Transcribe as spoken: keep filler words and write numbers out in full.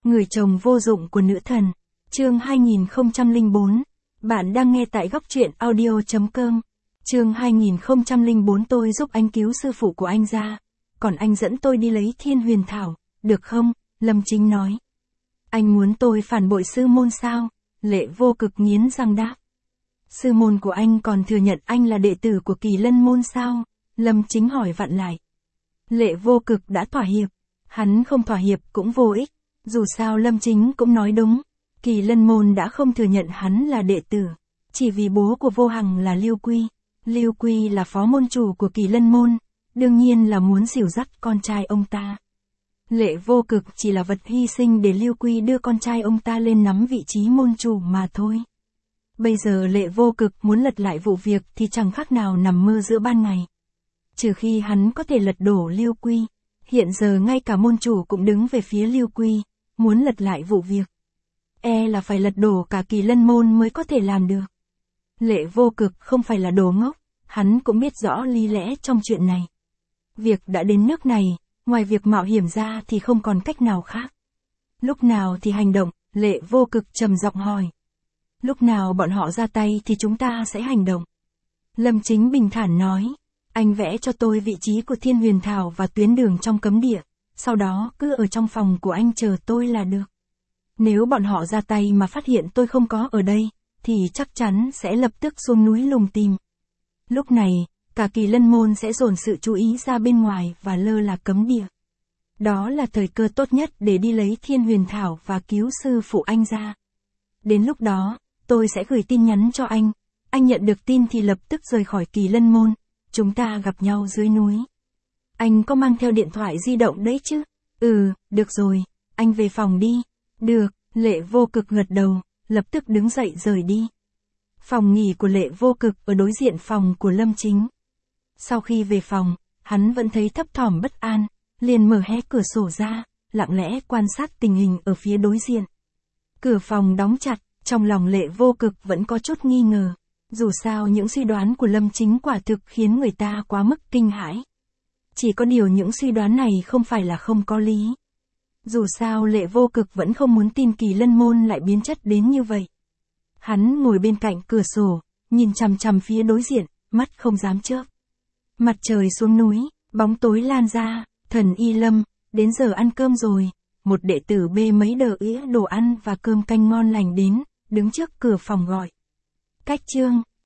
Người chồng vô dụng của nữ thần. Chương hai nghìn không trăm lẻ bốn. Bạn đang nghe tại góc truyện audio chấm com. Chương hai nghìn không trăm lẻ bốn. Tôi giúp anh cứu sư phụ của anh ra. Còn anh dẫn tôi đi lấy Thiên Huyền Thảo, được không? Lâm Chính nói. Anh muốn tôi phản bội sư môn sao? Lệ Vô Cực nghiến răng đáp. Sư môn của anh còn thừa nhận anh là đệ tử của Kỳ Lân môn sao? Lâm Chính hỏi vặn lại. Lệ Vô Cực đã thỏa hiệp. Hắn không thỏa hiệp cũng vô ích. Dù sao Lâm Chính cũng nói đúng. Kỳ Lân môn đã không thừa nhận hắn là đệ tử. Chỉ vì bố của Vô Hằng là Lưu Quy. Lưu Quy là phó môn chủ của Kỳ Lân môn. Đương nhiên là muốn dìu dắt con trai ông ta. Lệ Vô Cực chỉ là vật hy sinh để Lưu Quy đưa con trai ông ta lên nắm vị trí môn chủ mà thôi. Bây giờ Lệ Vô Cực muốn lật lại vụ việc thì chẳng khác nào nằm mơ giữa ban ngày. Trừ khi hắn có thể lật đổ Lưu Quy. Hiện giờ ngay cả môn chủ cũng đứng về phía Lưu Quy, muốn lật lại vụ việc. E là phải lật đổ cả Kỳ Lân môn mới có thể làm được. Lệ Vô Cực không phải là đồ ngốc, hắn cũng biết rõ lý lẽ trong chuyện này. Việc đã đến nước này, ngoài việc mạo hiểm ra thì không còn cách nào khác. Lúc nào thì hành động, Lệ Vô Cực trầm giọng hỏi. Lúc nào bọn họ ra tay thì chúng ta sẽ hành động. Lâm Chính bình thản nói. Anh vẽ cho tôi vị trí của Thiên Huyền Thảo và tuyến đường trong cấm địa, sau đó cứ ở trong phòng của anh chờ tôi là được. Nếu bọn họ ra tay mà phát hiện tôi không có ở đây, thì chắc chắn sẽ lập tức xuống núi lùng tìm. Lúc này, cả Kỳ Lân môn sẽ dồn sự chú ý ra bên ngoài và lơ là cấm địa. Đó là thời cơ tốt nhất để đi lấy Thiên Huyền Thảo và cứu sư phụ anh ra. Đến lúc đó, tôi sẽ gửi tin nhắn cho anh. Anh nhận được tin thì lập tức rời khỏi Kỳ Lân môn. Chúng ta gặp nhau dưới núi. Anh có mang theo điện thoại di động đấy chứ? Ừ, được rồi, anh về phòng đi. Được, Lệ Vô Cực gật đầu, lập tức đứng dậy rời đi. Phòng nghỉ của Lệ Vô Cực ở đối diện phòng của Lâm Chính. Sau khi về phòng, hắn vẫn thấy thấp thỏm bất an, liền mở hé cửa sổ ra, lặng lẽ quan sát tình hình ở phía đối diện. Cửa phòng đóng chặt, trong lòng Lệ Vô Cực vẫn có chút nghi ngờ. Dù sao những suy đoán của Lâm Chính quả thực khiến người ta quá mức kinh hãi. Chỉ có điều những suy đoán này không phải là không có lý. Dù sao Lệ Vô Cực vẫn không muốn tin Kỳ Lân môn lại biến chất đến như vậy. Hắn ngồi bên cạnh cửa sổ, nhìn chằm chằm phía đối diện, mắt không dám chớp. Mặt trời xuống núi, bóng tối lan ra, Thần Y Lâm, đến giờ ăn cơm rồi. Một đệ tử bê mấy đờ ĩa đồ ăn và cơm canh ngon lành đến, đứng trước cửa phòng gọi. Cách chương,